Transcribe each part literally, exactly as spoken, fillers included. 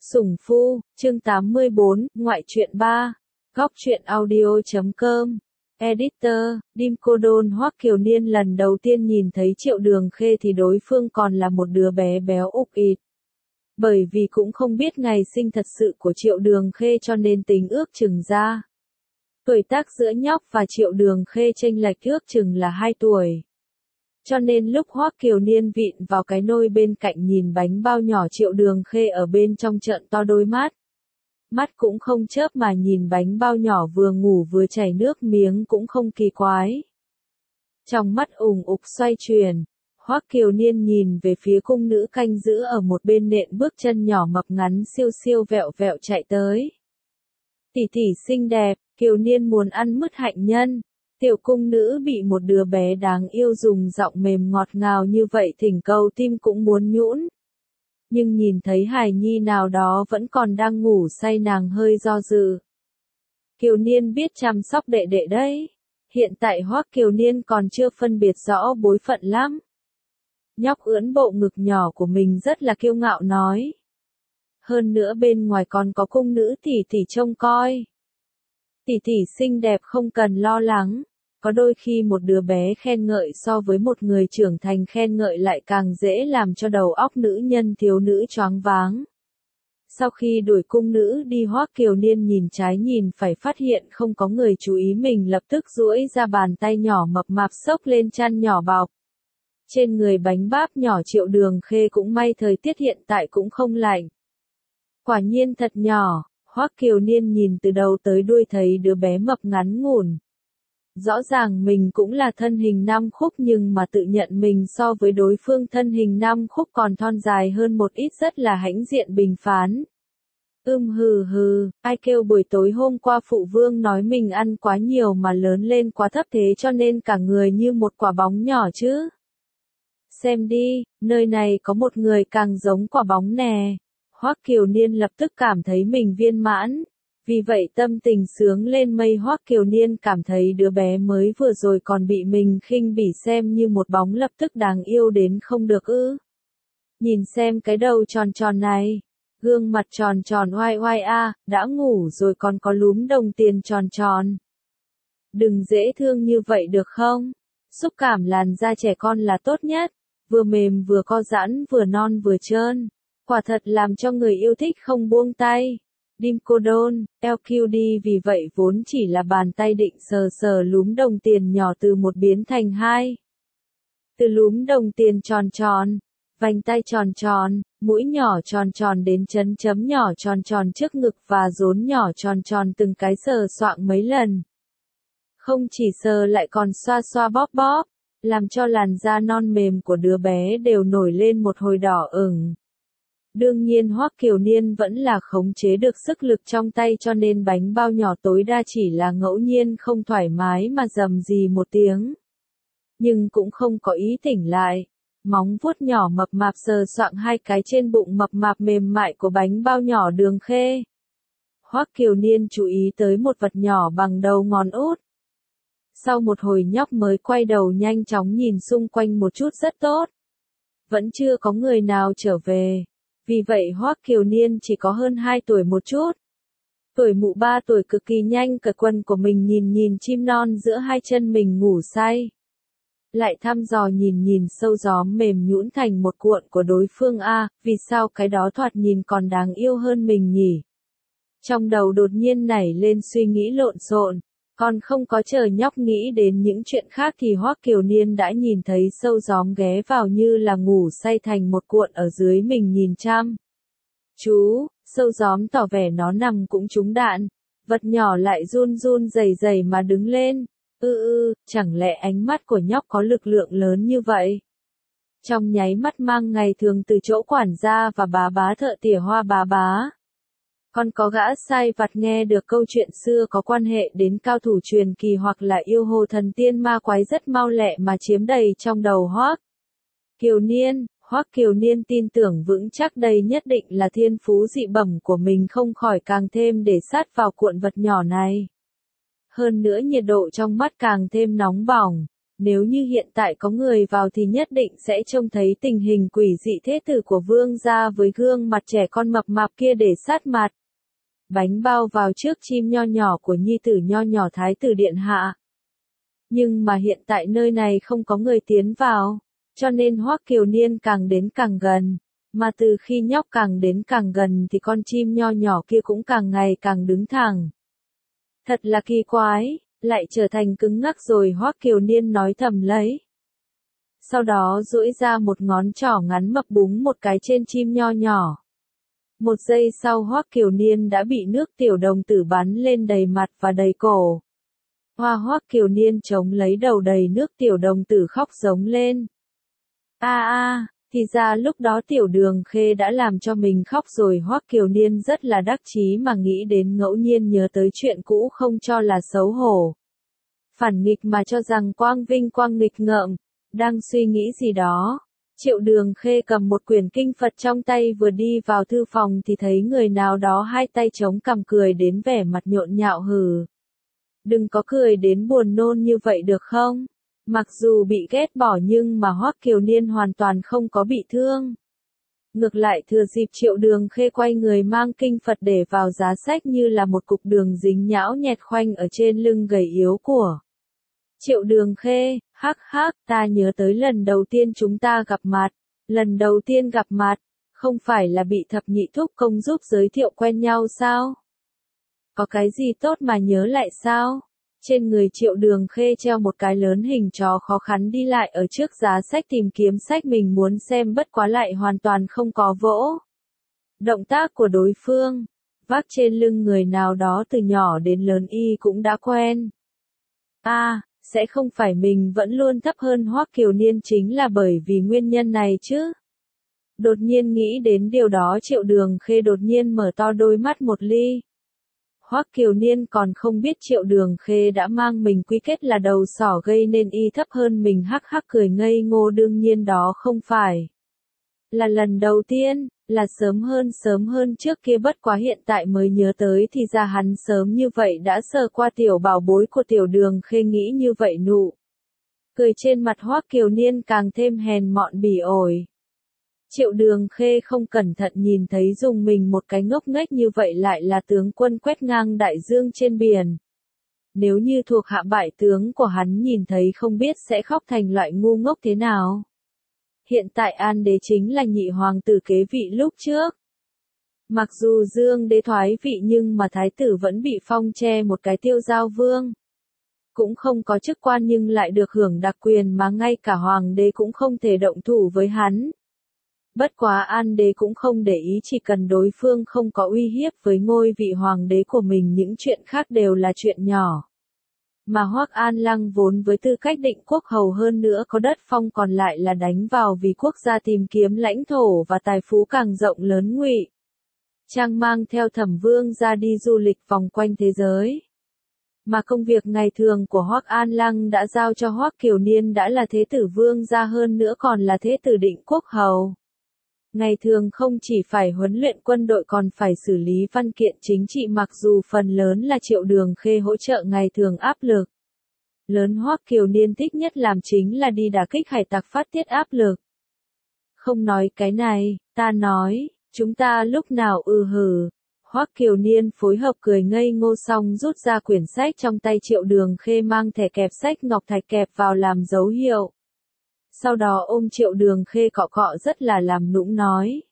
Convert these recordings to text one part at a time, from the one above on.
Sủng Phu, chương tám mươi bốn, ngoại truyện ba. Góc truyện audio chấm com. Editor, Dim Cô Đôn. Hoắc Kiều Niên lần đầu tiên nhìn thấy Triệu Đường Khê thì đối phương còn là một đứa bé béo ục ịt. Bởi vì cũng không biết ngày sinh thật sự của Triệu Đường Khê cho nên tính ước chừng ra. Tuổi tác giữa nhóc và Triệu Đường Khê chênh lệch ước chừng là hai tuổi. Cho nên lúc Hoắc Kiều Niên vịn vào cái nôi bên cạnh nhìn bánh bao nhỏ Triệu Đường Khê ở bên trong trợn to đôi mắt. Mắt cũng không chớp mà nhìn bánh bao nhỏ vừa ngủ vừa chảy nước miếng cũng không kỳ quái. Trong mắt ùng ục xoay chuyển, Hoắc Kiều Niên nhìn về phía cung nữ canh giữ ở một bên nện bước chân nhỏ mập ngắn siêu siêu vẹo vẹo chạy tới. Tỷ tỷ xinh đẹp, Kiều Niên muốn ăn mứt hạnh nhân. Tiểu cung nữ bị một đứa bé đáng yêu dùng giọng mềm ngọt ngào như vậy thỉnh cầu tim cũng muốn nhũn. Nhưng nhìn thấy hài nhi nào đó vẫn còn đang ngủ say nàng hơi do dự. Kiều Niên biết chăm sóc đệ đệ đấy. Hiện tại Hoắc Kiều Niên còn chưa phân biệt rõ bối phận lắm. Nhóc ưỡn bộ ngực nhỏ của mình rất là kiêu ngạo nói. Hơn nữa bên ngoài còn có cung nữ tỷ tỷ trông coi. Tỷ tỷ xinh đẹp không cần lo lắng. Có đôi khi một đứa bé khen ngợi so với một người trưởng thành khen ngợi lại càng dễ làm cho đầu óc nữ nhân thiếu nữ choáng váng. Sau khi đuổi cung nữ đi Hoắc Kiều Niên nhìn trái nhìn phải phát hiện không có người chú ý mình lập tức duỗi ra bàn tay nhỏ mập mạp xốc lên chăn nhỏ bọc. Trên người bánh báp nhỏ Triệu Đường Khê cũng may thời tiết hiện tại cũng không lạnh. Quả nhiên thật nhỏ, Hoắc Kiều Niên nhìn từ đầu tới đuôi thấy đứa bé mập ngắn ngủn. Rõ ràng mình cũng là thân hình nam khúc nhưng mà tự nhận mình so với đối phương thân hình nam khúc còn thon dài hơn một ít rất là hãnh diện bình phán. Ưm hừ hừ, ai kêu buổi tối hôm qua phụ vương nói mình ăn quá nhiều mà lớn lên quá thấp thế cho nên cả người như một quả bóng nhỏ chứ. Xem đi, nơi này có một người càng giống quả bóng nè. Hoắc Kiều Niên lập tức cảm thấy mình viên mãn. Vì vậy tâm tình sướng lên mây. Hoắc Kiều Niên cảm thấy đứa bé mới vừa rồi còn bị mình khinh bỉ xem như một bóng lập tức đáng yêu đến không được ư. Nhìn xem cái đầu tròn tròn này, gương mặt tròn tròn oai oai a, đã ngủ rồi còn có lúm đồng tiền tròn tròn. Đừng dễ thương như vậy được không? Xúc cảm làn da trẻ con là tốt nhất, vừa mềm vừa co giãn vừa non vừa trơn. Quả thật làm cho người yêu thích không buông tay. Dim Cô Đôn, lờ quy đê vì vậy vốn chỉ là bàn tay định sờ sờ lúm đồng tiền nhỏ từ một biến thành hai. Từ lúm đồng tiền tròn tròn, vành tay tròn tròn, mũi nhỏ tròn tròn đến chấm chấm nhỏ tròn tròn trước ngực và rốn nhỏ tròn tròn từng cái sờ soạng mấy lần. Không chỉ sờ lại còn xoa xoa bóp bóp, làm cho làn da non mềm của đứa bé đều nổi lên một hồi đỏ ửng. Đương nhiên Hoắc Kiều Niên vẫn là khống chế được sức lực trong tay cho nên bánh bao nhỏ tối đa chỉ là ngẫu nhiên không thoải mái mà rầm rì một tiếng. Nhưng cũng không có ý tỉnh lại. Móng vuốt nhỏ mập mạp sờ soạng hai cái trên bụng mập mạp mềm mại của bánh bao nhỏ Đường Khê. Hoắc Kiều Niên chú ý tới một vật nhỏ bằng đầu ngón út. Sau một hồi nhóc mới quay đầu nhanh chóng nhìn xung quanh một chút rất tốt. Vẫn chưa có người nào trở về. Vì vậy Hoắc Kiều Niên chỉ có hơn hai tuổi một chút. Tuổi mụ ba tuổi cực kỳ nhanh cởi quần của mình nhìn nhìn chim non giữa hai chân mình ngủ say. Lại thăm dò nhìn nhìn sâu gióm mềm nhũn thành một cuộn của đối phương a, vì sao cái đó thoạt nhìn còn đáng yêu hơn mình nhỉ? Trong đầu đột nhiên nảy lên suy nghĩ lộn xộn. Còn không có chờ nhóc nghĩ đến những chuyện khác thì Hoắc Kiều Niên đã nhìn thấy sâu gióm ghé vào như là ngủ say thành một cuộn ở dưới mình nhìn chăm. Chú, sâu gióm tỏ vẻ nó nằm cũng trúng đạn, vật nhỏ lại run run rẩy rẩy mà đứng lên. Ư ư, chẳng lẽ ánh mắt của nhóc có lực lượng lớn như vậy? Trong nháy mắt mang ngày thường từ chỗ quản gia và bá bá thợ tỉa hoa bá bá. Còn có gã sai vặt nghe được câu chuyện xưa có quan hệ đến cao thủ truyền kỳ hoặc là yêu hồ thần tiên ma quái rất mau lẹ mà chiếm đầy trong đầu Hoắc Kiều Niên. Hoắc Kiều Niên tin tưởng vững chắc đây nhất định là thiên phú dị bẩm của mình không khỏi càng thêm để sát vào cuộn vật nhỏ này. Hơn nữa nhiệt độ trong mắt càng thêm nóng bỏng, Nếu như hiện tại có người vào thì nhất định sẽ trông thấy tình hình quỷ dị thế tử của vương gia với gương mặt trẻ con mập mạp kia để sát mặt. Bánh bao vào trước chim nho nhỏ của nhi tử nho nhỏ thái tử điện hạ. Nhưng mà hiện tại nơi này không có người tiến vào, cho nên Hoắc Kiều Niên càng đến càng gần, mà từ khi nhóc càng đến càng gần thì con chim nho nhỏ kia cũng càng ngày càng đứng thẳng. Thật là kỳ quái, lại trở thành cứng ngắc rồi, Hoắc Kiều Niên nói thầm lấy. Sau đó duỗi ra một ngón trỏ ngắn mập búng một cái trên chim nho nhỏ. Một giây sau Hoắc Kiều Niên đã bị nước tiểu đồng tử bắn lên đầy mặt và đầy cổ. Hoa Hoắc Kiều Niên chống lấy đầu đầy nước tiểu đồng tử khóc giống lên. A a, thì ra lúc đó Tiểu Đường Khê đã làm cho mình khóc rồi. Hoắc Kiều Niên rất là đắc chí mà nghĩ đến, ngẫu nhiên nhớ tới chuyện cũ không cho là xấu hổ. Phản nghịch mà cho rằng quang vinh quang nghịch ngợm, đang suy nghĩ gì đó. Triệu Đường Khê cầm một quyển kinh Phật trong tay vừa đi vào thư phòng thì thấy người nào đó hai tay chống cằm cười đến vẻ mặt nhộn nhạo hừ. Đừng có cười đến buồn nôn như vậy được không? Mặc dù bị ghét bỏ nhưng mà Hoắc Kiều Niên hoàn toàn không có bị thương. Ngược lại thừa dịp Triệu Đường Khê quay người mang kinh Phật để vào giá sách như là một cục đường dính nhão nhẹt khoanh ở trên lưng gầy yếu của Triệu Đường Khê. Hắc hắc, ta nhớ tới lần đầu tiên chúng ta gặp mặt. Lần đầu tiên gặp mặt, không phải là bị thập nhị thúc công giúp giới thiệu quen nhau sao? Có cái gì tốt mà nhớ lại sao? Trên người Triệu Đường Khê treo một cái lớn hình chó khó khăn đi lại ở trước giá sách tìm kiếm sách mình muốn xem, bất quá lại hoàn toàn không có vỗ. Động tác của đối phương, vác trên lưng người nào đó từ nhỏ đến lớn y cũng đã quen. A, à, sẽ không phải mình vẫn luôn thấp hơn Hoắc Kiều Niên chính là bởi vì nguyên nhân này chứ? Đột nhiên nghĩ đến điều đó Triệu Đường Khê đột nhiên mở to đôi mắt một ly. Hoắc Kiều Niên còn không biết Triệu Đường Khê đã mang mình quy kết là đầu sỏ gây nên y thấp hơn mình, hắc hắc cười ngây ngô, đương nhiên đó không phải là lần đầu tiên, là sớm hơn sớm hơn trước kia, bất quá hiện tại mới nhớ tới thì ra hắn sớm như vậy đã sờ qua tiểu bảo bối của Tiểu Đường Khê, nghĩ như vậy nụ cười trên mặt Hoắc Kiều Niên càng thêm hèn mọn bỉ ổi. Triệu Đường Khê không cẩn thận nhìn thấy dùng mình một cái ngốc nghếch như vậy lại là tướng quân quét ngang đại dương trên biển. Nếu như thuộc hạ bại tướng của hắn nhìn thấy không biết sẽ khóc thành loại ngu ngốc thế nào. Hiện tại An đế chính là nhị hoàng tử kế vị lúc trước. Mặc dù Dương đế thoái vị nhưng mà thái tử vẫn bị phong che một cái Tiêu Giao Vương. Cũng không có chức quan nhưng lại được hưởng đặc quyền mà ngay cả hoàng đế cũng không thể động thủ với hắn. Bất quá An đế cũng không để ý, chỉ cần đối phương không có uy hiếp với ngôi vị hoàng đế của mình, những chuyện khác đều là chuyện nhỏ. Mà Hoắc An Lăng vốn với tư cách định quốc hầu hơn nữa có đất phong còn lại là đánh vào vì quốc gia tìm kiếm lãnh thổ và tài phú càng rộng lớn, Ngụy Trang mang theo Thẩm Vương ra đi du lịch vòng quanh thế giới. Mà công việc ngày thường của Hoắc An Lăng đã giao cho Hoắc Kiều Niên đã là thế tử vương gia hơn nữa còn là thế tử định quốc hầu. Ngày thường không chỉ phải huấn luyện quân đội còn phải xử lý văn kiện chính trị, mặc dù phần lớn là Triệu Đường Khê hỗ trợ ngày thường áp lực lớn, Hoắc Kiều Niên thích nhất làm chính là đi đả kích hải tặc, phát tiết áp lực. Không nói cái này, ta nói, chúng ta lúc nào ư hử. Hoắc Kiều Niên phối hợp cười ngây ngô xong rút ra quyển sách trong tay Triệu Đường Khê, mang thẻ kẹp sách ngọc thạch kẹp vào làm dấu hiệu. Sau đó ôm Triệu Đường Khê cọ cọ rất là làm nũng nói.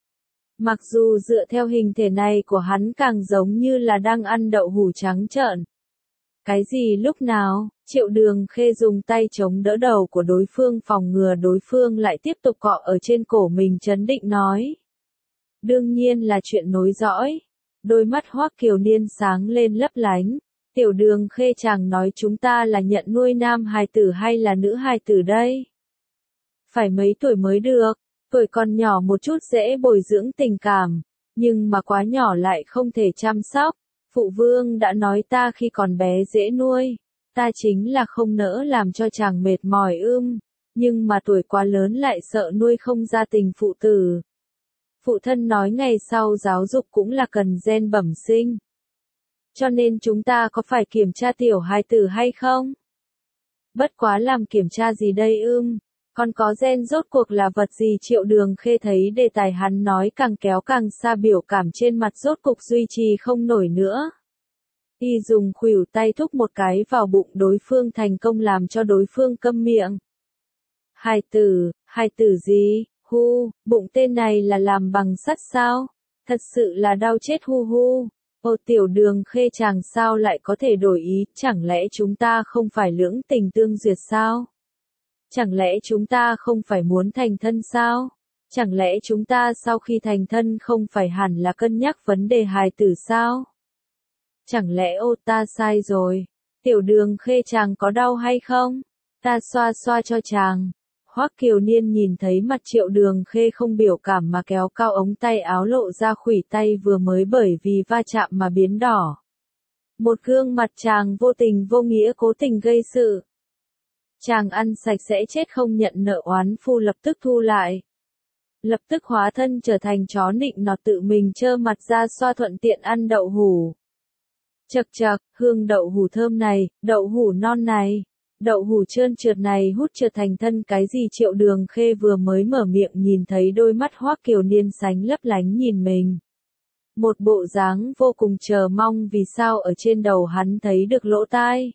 Mặc dù dựa theo hình thể này của hắn càng giống như là đang ăn đậu hủ trắng trợn. Cái gì lúc nào? Triệu Đường Khê dùng tay chống đỡ đầu của đối phương phòng ngừa đối phương lại tiếp tục cọ ở trên cổ mình, trấn định nói. Đương nhiên là chuyện nối dõi. Đôi mắt Hoắc Kiều Niên sáng lên lấp lánh. Tiểu Đường Khê chàng nói chúng ta là nhận nuôi nam hài tử hay là nữ hài tử đây? Phải mấy tuổi mới được, tuổi còn nhỏ một chút dễ bồi dưỡng tình cảm, nhưng mà quá nhỏ lại không thể chăm sóc. Phụ vương đã nói ta khi còn bé dễ nuôi, ta chính là không nỡ làm cho chàng mệt mỏi ưm, nhưng mà tuổi quá lớn lại sợ nuôi không ra tình phụ tử. Phụ thân nói ngày sau giáo dục cũng là cần gen bẩm sinh. Cho nên chúng ta có phải kiểm tra tiểu hài tử hay không? Bất quá làm kiểm tra gì đây ưm? Còn có gen rốt cuộc là vật gì? Triệu Đường Khê thấy đề tài hắn nói càng kéo càng xa, biểu cảm trên mặt rốt cục duy trì không nổi nữa. Y dùng khuỷu tay thúc một cái vào bụng đối phương, thành công làm cho đối phương câm miệng. Hài tử, hài tử gì? Hu, bụng tên này là làm bằng sắt sao? Thật sự là đau chết hu hu. Ô Tiểu Đường Khê chàng sao lại có thể đổi ý, chẳng lẽ chúng ta không phải lưỡng tình tương duyệt sao? Chẳng lẽ chúng ta không phải muốn thành thân sao? Chẳng lẽ chúng ta sau khi thành thân không phải hẳn là cân nhắc vấn đề hài tử sao? Chẳng lẽ ô ta sai rồi? Tiểu Đường Khê chàng có đau hay không? Ta xoa xoa cho chàng. Hoắc Kiều Niên nhìn thấy mặt Triệu Đường Khê không biểu cảm mà kéo cao ống tay áo, lộ ra khuỷu tay vừa mới bởi vì va chạm mà biến đỏ. Một gương mặt chàng vô tình vô nghĩa cố tình gây sự. Chàng ăn sạch sẽ chết không nhận nợ oán phu lập tức thu lại. Lập tức hóa thân trở thành chó nịnh nọt, tự mình trơ mặt ra xoa, thuận tiện ăn đậu hủ. Chậc chậc, hương đậu hủ thơm này, đậu hủ non này, đậu hủ trơn trượt này hút trượt thành thân cái gì? Triệu Đường Khê vừa mới mở miệng nhìn thấy đôi mắt Hoắc Kiều Niên sánh lấp lánh nhìn mình. Một bộ dáng vô cùng chờ mong, vì sao ở trên đầu hắn thấy được lỗ tai.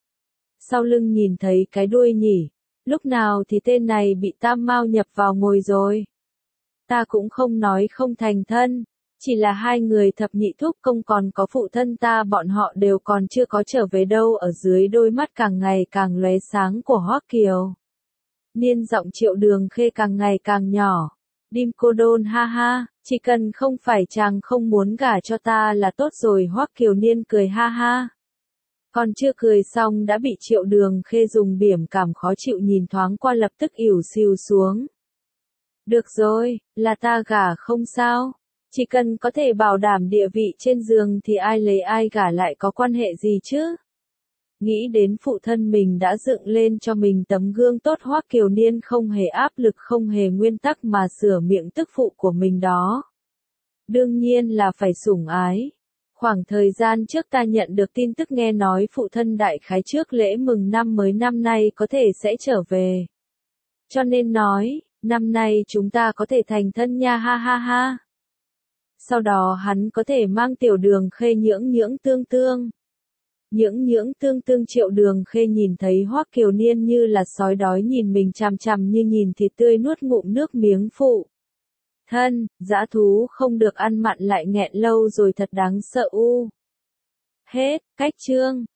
Sau lưng nhìn thấy cái đuôi nhỉ? Lúc nào thì tên này bị Tam Mao nhập vào ngồi rồi? Ta cũng không nói không thành thân. Chỉ là hai người thập nhị thúc công còn có phụ thân ta, bọn họ đều còn chưa có trở về đâu. Ở dưới đôi mắt càng ngày càng lóe sáng của Hoắc Kiều Niên, giọng Triệu Đường Khê càng ngày càng nhỏ. Dim cô đôn ha ha, chỉ cần không phải chàng không muốn gả cho ta là tốt rồi. Hoắc Kiều Niên cười ha ha. Còn chưa cười xong đã bị Triệu Đường Khê dùng biểu cảm khó chịu nhìn thoáng qua, lập tức ỉu xìu xuống. Được rồi, là ta gả không sao. Chỉ cần có thể bảo đảm địa vị trên giường thì ai lấy ai gả lại có quan hệ gì chứ? Nghĩ đến phụ thân mình đã dựng lên cho mình tấm gương tốt, Hoắc Kiều Niên không hề áp lực, không hề nguyên tắc mà sửa miệng tức phụ của mình đó. Đương nhiên là phải sủng ái. Khoảng thời gian trước ta nhận được tin tức nghe nói phụ thân đại khái trước lễ mừng năm mới năm nay có thể sẽ trở về. Cho nên nói, năm nay chúng ta có thể thành thân nha, ha ha ha. Sau đó hắn có thể mang Tiểu Đường Khê nhưỡng nhưỡng tương tương. Nhưỡng nhưỡng tương tương. Triệu Đường Khê nhìn thấy Hoắc Kiều Niên như là sói đói nhìn mình chằm chằm như nhìn thịt tươi, nuốt ngụm nước miếng. Phụ thân, dã thú không được ăn mặn lại nghẹn lâu rồi, thật đáng sợ u. Hết, cách chương.